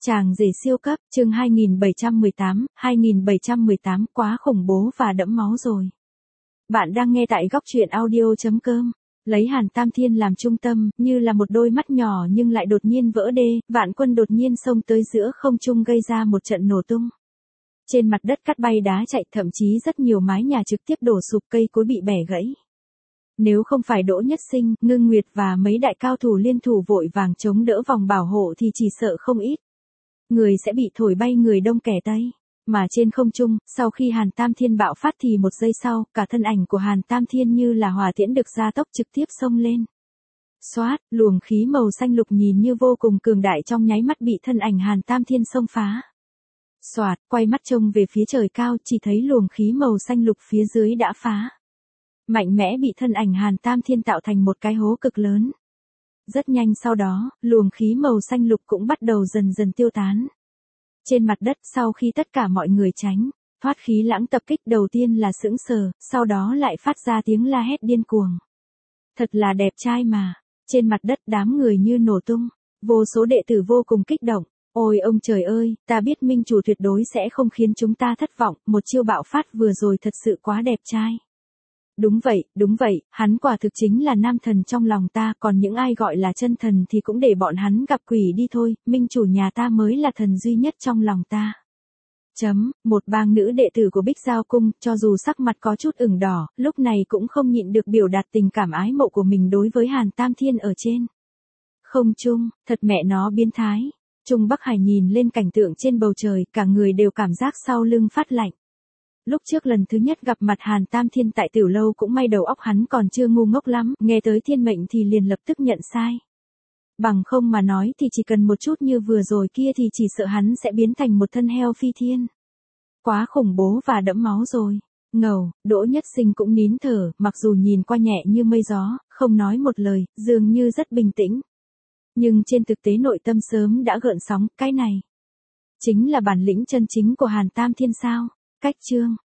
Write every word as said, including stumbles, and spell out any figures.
Chàng rể siêu cấp, chương hai nghìn bảy trăm mười tám, hai nghìn bảy trăm mười tám quá khủng bố và đẫm máu rồi. Bạn đang nghe tại góc truyện audio chấm com. Lấy Hàn Tam Thiên làm trung tâm, như là một đôi mắt nhỏ nhưng lại đột nhiên vỡ đê, vạn quân đột nhiên xông tới giữa không trung gây ra một trận nổ tung. Trên mặt đất cát bay đá chạy, thậm chí rất nhiều mái nhà trực tiếp đổ sụp, cây cối bị bẻ gãy. Nếu không phải Đỗ Nhất Sinh, Ngưng Nguyệt và mấy đại cao thủ liên thủ vội vàng chống đỡ vòng bảo hộ thì chỉ sợ không ít người sẽ bị thổi bay người đông kẻ tây. Mà trên không trung, sau khi Hàn Tam Thiên bạo phát thì một giây sau, cả thân ảnh của Hàn Tam Thiên như là hỏa tiễn được gia tốc trực tiếp xông lên. Xoát, luồng khí màu xanh lục nhìn như vô cùng cường đại trong nháy mắt bị thân ảnh Hàn Tam Thiên xông phá. Xoạt, quay mắt trông về phía trời cao, chỉ thấy luồng khí màu xanh lục phía dưới đã phá. Mạnh mẽ bị thân ảnh Hàn Tam Thiên tạo thành một cái hố cực lớn. Rất nhanh sau đó, luồng khí màu xanh lục cũng bắt đầu dần dần tiêu tán. Trên mặt đất sau khi tất cả mọi người tránh, thoát khí lãng tập kích đầu tiên là sững sờ, sau đó lại phát ra tiếng la hét điên cuồng. Thật là đẹp trai mà. Trên mặt đất đám người như nổ tung, vô số đệ tử vô cùng kích động. Ôi ông trời ơi, ta biết minh chủ tuyệt đối sẽ không khiến chúng ta thất vọng, một chiêu bạo phát vừa rồi thật sự quá đẹp trai. Đúng vậy, đúng vậy, hắn quả thực chính là nam thần trong lòng ta, còn những ai gọi là chân thần thì cũng để bọn hắn gặp quỷ đi thôi, minh chủ nhà ta mới là thần duy nhất trong lòng ta. Chấm, một bang nữ đệ tử của Bích Giao Cung, cho dù sắc mặt có chút ửng đỏ, lúc này cũng không nhịn được biểu đạt tình cảm ái mộ của mình đối với Hàn Tam Thiên ở trên không trung, thật mẹ nó biến thái. Trung Bắc Hải nhìn lên cảnh tượng trên bầu trời, cả người đều cảm giác sau lưng phát lạnh. Lúc trước lần thứ nhất gặp mặt Hàn Tam Thiên tại tiểu lâu cũng may đầu óc hắn còn chưa ngu ngốc lắm, nghe tới thiên mệnh thì liền lập tức nhận sai. Bằng không mà nói thì chỉ cần một chút như vừa rồi kia thì chỉ sợ hắn sẽ biến thành một thân heo phi thiên. Quá khủng bố và đẫm máu rồi. Ngầu, Đỗ Nhất Sinh cũng nín thở, mặc dù nhìn qua nhẹ như mây gió, không nói một lời, dường như rất bình tĩnh. Nhưng trên thực tế nội tâm sớm đã gợn sóng, cái này chính là bản lĩnh chân chính của Hàn Tam Thiên sao? Cách chương